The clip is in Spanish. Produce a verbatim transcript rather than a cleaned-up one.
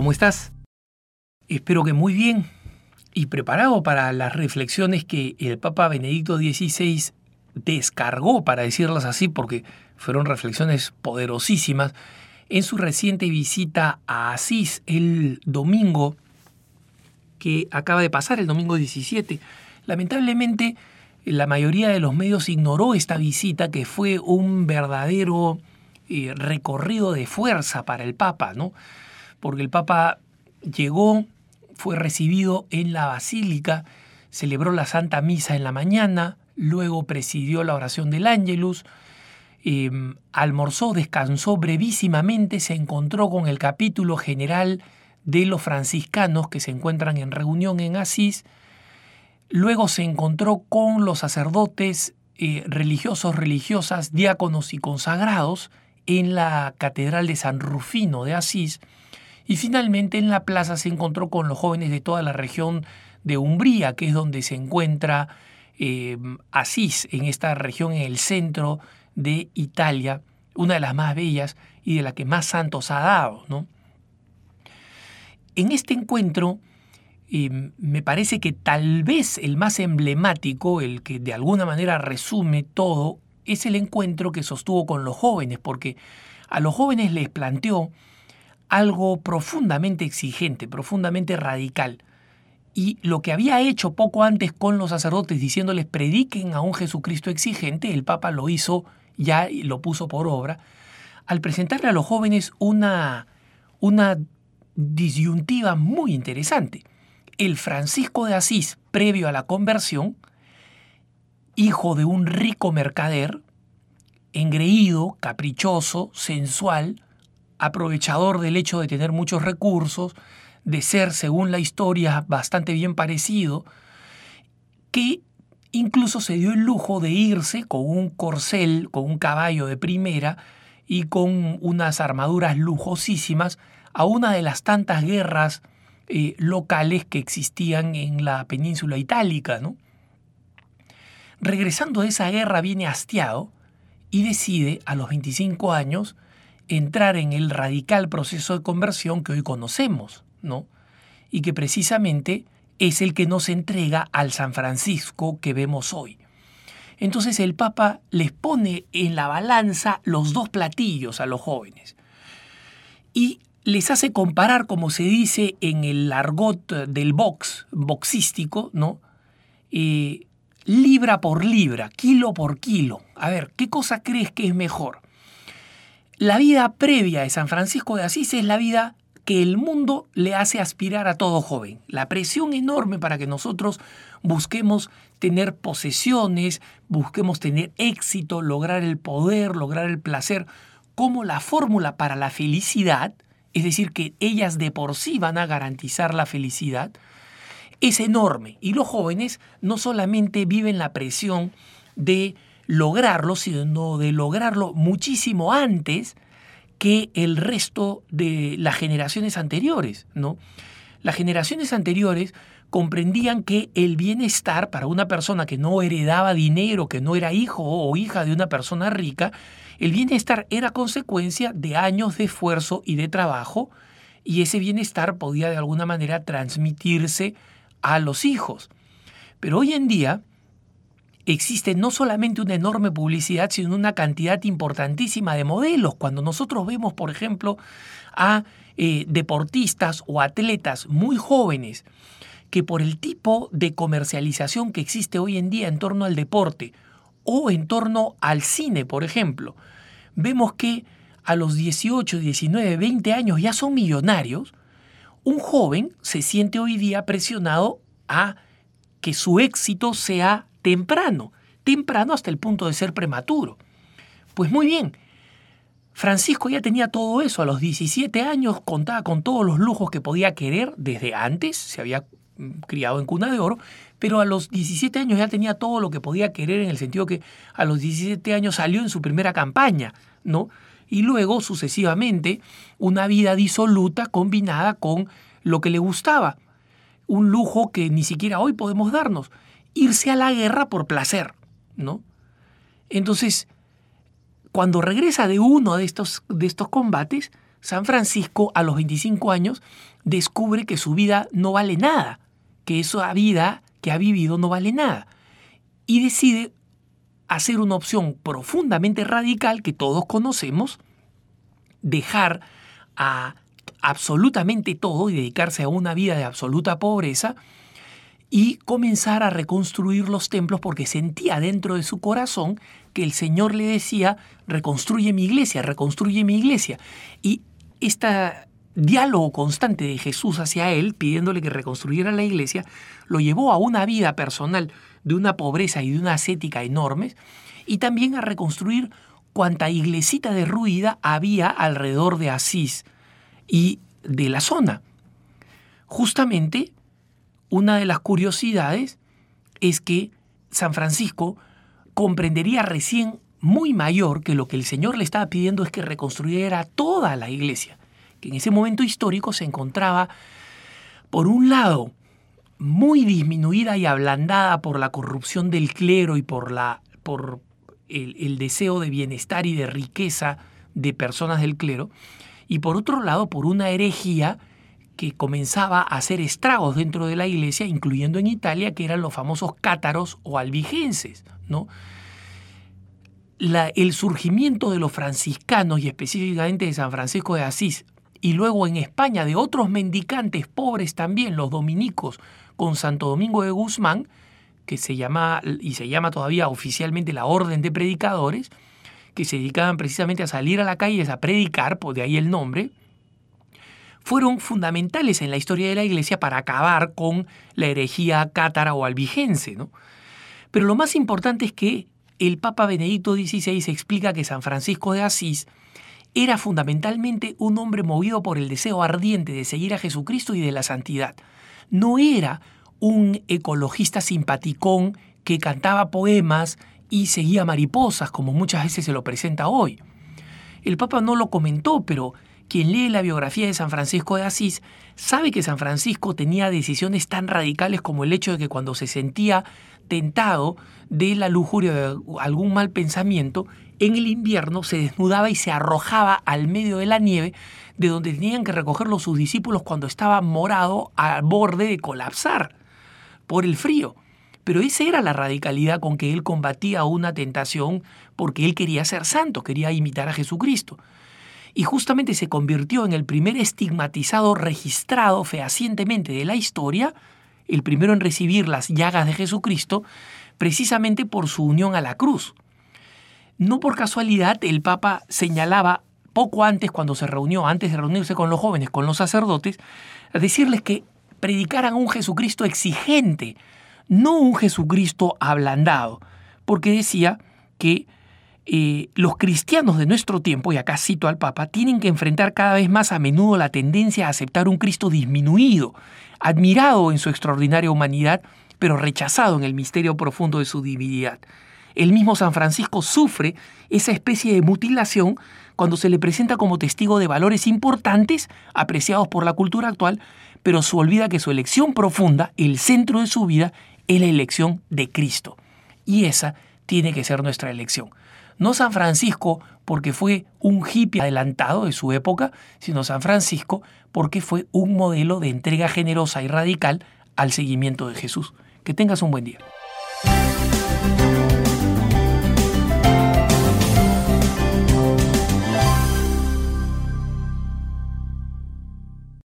¿cómo estás? Espero que muy bien y preparado para las reflexiones que el Papa Benedicto dieciséis descargó, para decirlas así, porque fueron reflexiones poderosísimas, en su reciente visita a Asís el domingo que acaba de pasar, el domingo diecisiete. Lamentablemente, la mayoría de los medios ignoró esta visita, que fue un verdadero eh, recorrido de fuerza para el Papa, ¿no? Porque el Papa llegó, fue recibido en la Basílica, celebró la Santa Misa en la mañana, luego presidió la oración del Ángelus, eh, almorzó, descansó brevísimamente, se encontró con el capítulo general de los franciscanos que se encuentran en reunión en Asís, luego se encontró con los sacerdotes eh, religiosos, religiosas, diáconos y consagrados en la Catedral de San Rufino de Asís, y finalmente en la plaza se encontró con los jóvenes de toda la región de Umbría, que es donde se encuentra eh, Asís, en esta región en el centro de Italia, una de las más bellas y de la que más santos ha dado, ¿no? En este encuentro eh, me parece que tal vez el más emblemático, el que de alguna manera resume todo, es el encuentro que sostuvo con los jóvenes, porque a los jóvenes les planteó algo profundamente exigente, profundamente radical. Y lo que había hecho poco antes con los sacerdotes, diciéndoles prediquen a un Jesucristo exigente, el Papa lo hizo ya y lo puso por obra, al presentarle a los jóvenes una, una disyuntiva muy interesante. El Francisco de Asís, previo a la conversión, hijo de un rico mercader, engreído, caprichoso, sensual, aprovechador del hecho de tener muchos recursos, de ser, según la historia, bastante bien parecido, que incluso se dio el lujo de irse con un corcel, con un caballo de primera y con unas armaduras lujosísimas a una de las tantas guerras eh, locales que existían en la península itálica, ¿no? Regresando de esa guerra viene hastiado y decide a los veinticinco años entrar en el radical proceso de conversión que hoy conocemos, ¿no? Y que precisamente es el que nos entrega al San Francisco que vemos hoy. Entonces el Papa les pone en la balanza los dos platillos a los jóvenes y les hace comparar, como se dice en el argot del box, boxístico, ¿no? Eh, libra por libra, kilo por kilo. A ver, ¿qué cosa crees que es mejor? La vida previa de San Francisco de Asís es la vida que el mundo le hace aspirar a todo joven. La presión enorme para que nosotros busquemos tener posesiones, busquemos tener éxito, lograr el poder, lograr el placer, como la fórmula para la felicidad, es decir, que ellas de por sí van a garantizar la felicidad, es enorme. Y los jóvenes no solamente viven la presión de lograrlo, sino de lograrlo muchísimo antes que el resto de las generaciones anteriores, ¿no? Las generaciones anteriores comprendían que el bienestar para una persona que no heredaba dinero, que no era hijo o hija de una persona rica, el bienestar era consecuencia de años de esfuerzo y de trabajo, y ese bienestar podía de alguna manera transmitirse a los hijos. Pero hoy en día existe no solamente una enorme publicidad, sino una cantidad importantísima de modelos. Cuando nosotros vemos, por ejemplo, a eh, deportistas o atletas muy jóvenes que por el tipo de comercialización que existe hoy en día en torno al deporte o en torno al cine, por ejemplo, vemos que a los dieciocho, diecinueve, veinte años ya son millonarios. Un joven se siente hoy día presionado a que su éxito sea temprano, temprano hasta el punto de ser prematuro. Pues muy bien, Francisco ya tenía todo eso. A los diecisiete años contaba con todos los lujos que podía querer desde antes, se había criado en cuna de oro, pero a los diecisiete años ya tenía todo lo que podía querer, en el sentido que a los diecisiete años salió en su primera campaña, ¿no? Y luego, sucesivamente, una vida disoluta combinada con lo que le gustaba. Un lujo que ni siquiera hoy podemos darnos. Irse a la guerra por placer, ¿no? Entonces, cuando regresa de uno de estos, de estos combates, San Francisco a los veinticinco años descubre que su vida no vale nada, que esa vida que ha vivido no vale nada, y decide hacer una opción profundamente radical que todos conocemos, dejar a absolutamente todo y dedicarse a una vida de absoluta pobreza y comenzar a reconstruir los templos porque sentía dentro de su corazón que el Señor le decía: reconstruye mi iglesia, reconstruye mi iglesia. Y este diálogo constante de Jesús hacia él, pidiéndole que reconstruyera la iglesia, lo llevó a una vida personal de una pobreza y de una ascética enormes, y también a reconstruir cuanta iglesita derruida había alrededor de Asís y de la zona. Justamente, una de las curiosidades es que San Francisco comprendería recién muy mayor que lo que el Señor le estaba pidiendo es que reconstruyera toda la iglesia, que en ese momento histórico se encontraba, por un lado, muy disminuida y ablandada por la corrupción del clero y por, la, por el, el deseo de bienestar y de riqueza de personas del clero, y por otro lado, por una herejía que comenzaba a hacer estragos dentro de la iglesia, incluyendo en Italia, que eran los famosos cátaros o albigenses, ¿no? La, el surgimiento de los franciscanos y específicamente de San Francisco de Asís, y luego en España de otros mendicantes pobres también, los dominicos, con Santo Domingo de Guzmán, que se llama y se llama todavía oficialmente la Orden de Predicadores, que se dedicaban precisamente a salir a la calle a predicar, pues de ahí el nombre, fueron fundamentales en la historia de la Iglesia para acabar con la herejía cátara o albigense, ¿no? Pero lo más importante es que el Papa Benedicto dieciséis explica que San Francisco de Asís era fundamentalmente un hombre movido por el deseo ardiente de seguir a Jesucristo y de la santidad. No era un ecologista simpaticón que cantaba poemas y seguía mariposas, como muchas veces se lo presenta hoy. El Papa no lo comentó, pero quien lee la biografía de San Francisco de Asís sabe que San Francisco tenía decisiones tan radicales como el hecho de que cuando se sentía tentado de la lujuria de algún mal pensamiento, en el invierno se desnudaba y se arrojaba al medio de la nieve, de donde tenían que recogerlo sus discípulos cuando estaba morado al borde de colapsar por el frío. Pero esa era la radicalidad con que él combatía una tentación, porque él quería ser santo, quería imitar a Jesucristo. Y justamente se convirtió en el primer estigmatizado registrado fehacientemente de la historia, el primero en recibir las llagas de Jesucristo, precisamente por su unión a la cruz. No por casualidad el Papa señalaba poco antes, cuando se reunió, antes de reunirse con los jóvenes, con los sacerdotes, a decirles que predicaran un Jesucristo exigente, no un Jesucristo ablandado, porque decía que eh, los cristianos de nuestro tiempo, y acá cito al Papa, tienen que enfrentar cada vez más a menudo la tendencia a aceptar un Cristo disminuido, admirado en su extraordinaria humanidad, pero rechazado en el misterio profundo de su divinidad. El mismo San Francisco sufre esa especie de mutilación cuando se le presenta como testigo de valores importantes apreciados por la cultura actual, pero se olvida que su elección profunda, el centro de su vida, es la elección de Cristo. Y esa tiene que ser nuestra elección. No San Francisco porque fue un hippie adelantado de su época, sino San Francisco porque fue un modelo de entrega generosa y radical al seguimiento de Jesús. Que tengas un buen día.